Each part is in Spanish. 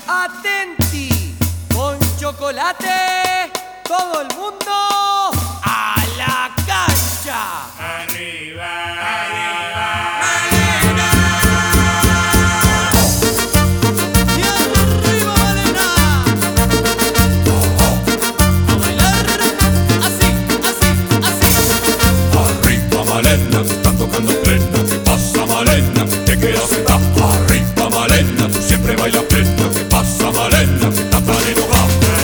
Atenti, con chocolate, todo el mundo a la cancha. Arriba, arriba. Malena. Y arriba, Malena. A bailar, así, así, así. Arriba Malena, que está tocando plena. ¿Qué pasa Malena? ¿Te quedas sentada? Arriba Malena, tú siempre bailas plena. ¿Qué pasa Malena? Que está tan enojada.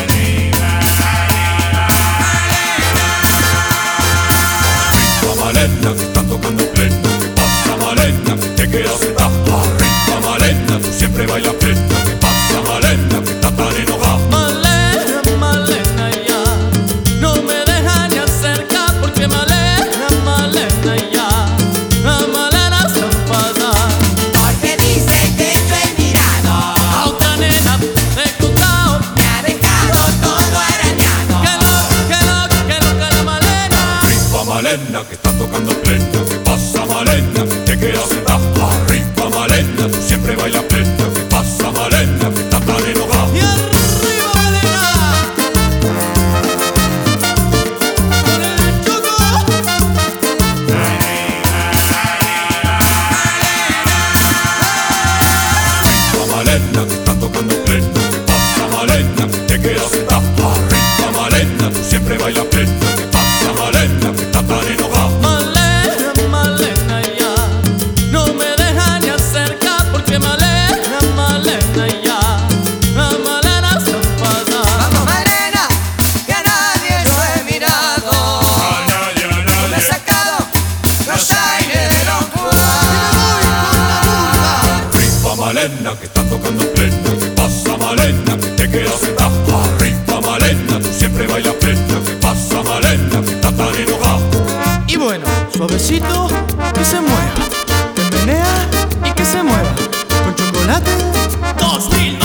Arriba Malena, que está tocando plena. ¿Qué pasa Malena? Te quedas sentada. Arriba Malena, tú siempre bailas plena. ¿Qué pasa Malena? Que está tan enojada. Malena, Malena ya no me deja ni acercar porque Malena, Malena ya la Malena está enfadada. Porque dice que yo he mirado, A otra nena me he contado me ha dejado todo arañado. que loca la Malena. Arriba Malena, que está tocando plena. ¿Qué pasa Malena? Te quedas sentada. Arriba Malena, tú siempre bailas plena. ¿Qué pasa Malena? Que está tan enojada. Y arriba Malena con el choco. Arriba Malena, que está tocando plena. ¿Qué pasa Malena? Te quedas sentada. Arriba Malena, tú siempre bailas plena. ¿Qué pasa Malena? Que está tan enojada. Malena, Malena ya no me deja ni acercar porque Malena, Malena ya la Malena está enfadada. Vamos Malena, que a nadie lo he mirado. Me he sacado los aires de locura. Arriba Malena, que está tocando plena. ¿Qué pasa Malena? Te quedas sentada. Arriba Malena, tú siempre bailas plena. ¿Qué pasa Malena? Que está tan enojada. Y bueno, suavecito, que se mueva, que menea y que se mueva. Con chocolate 2002.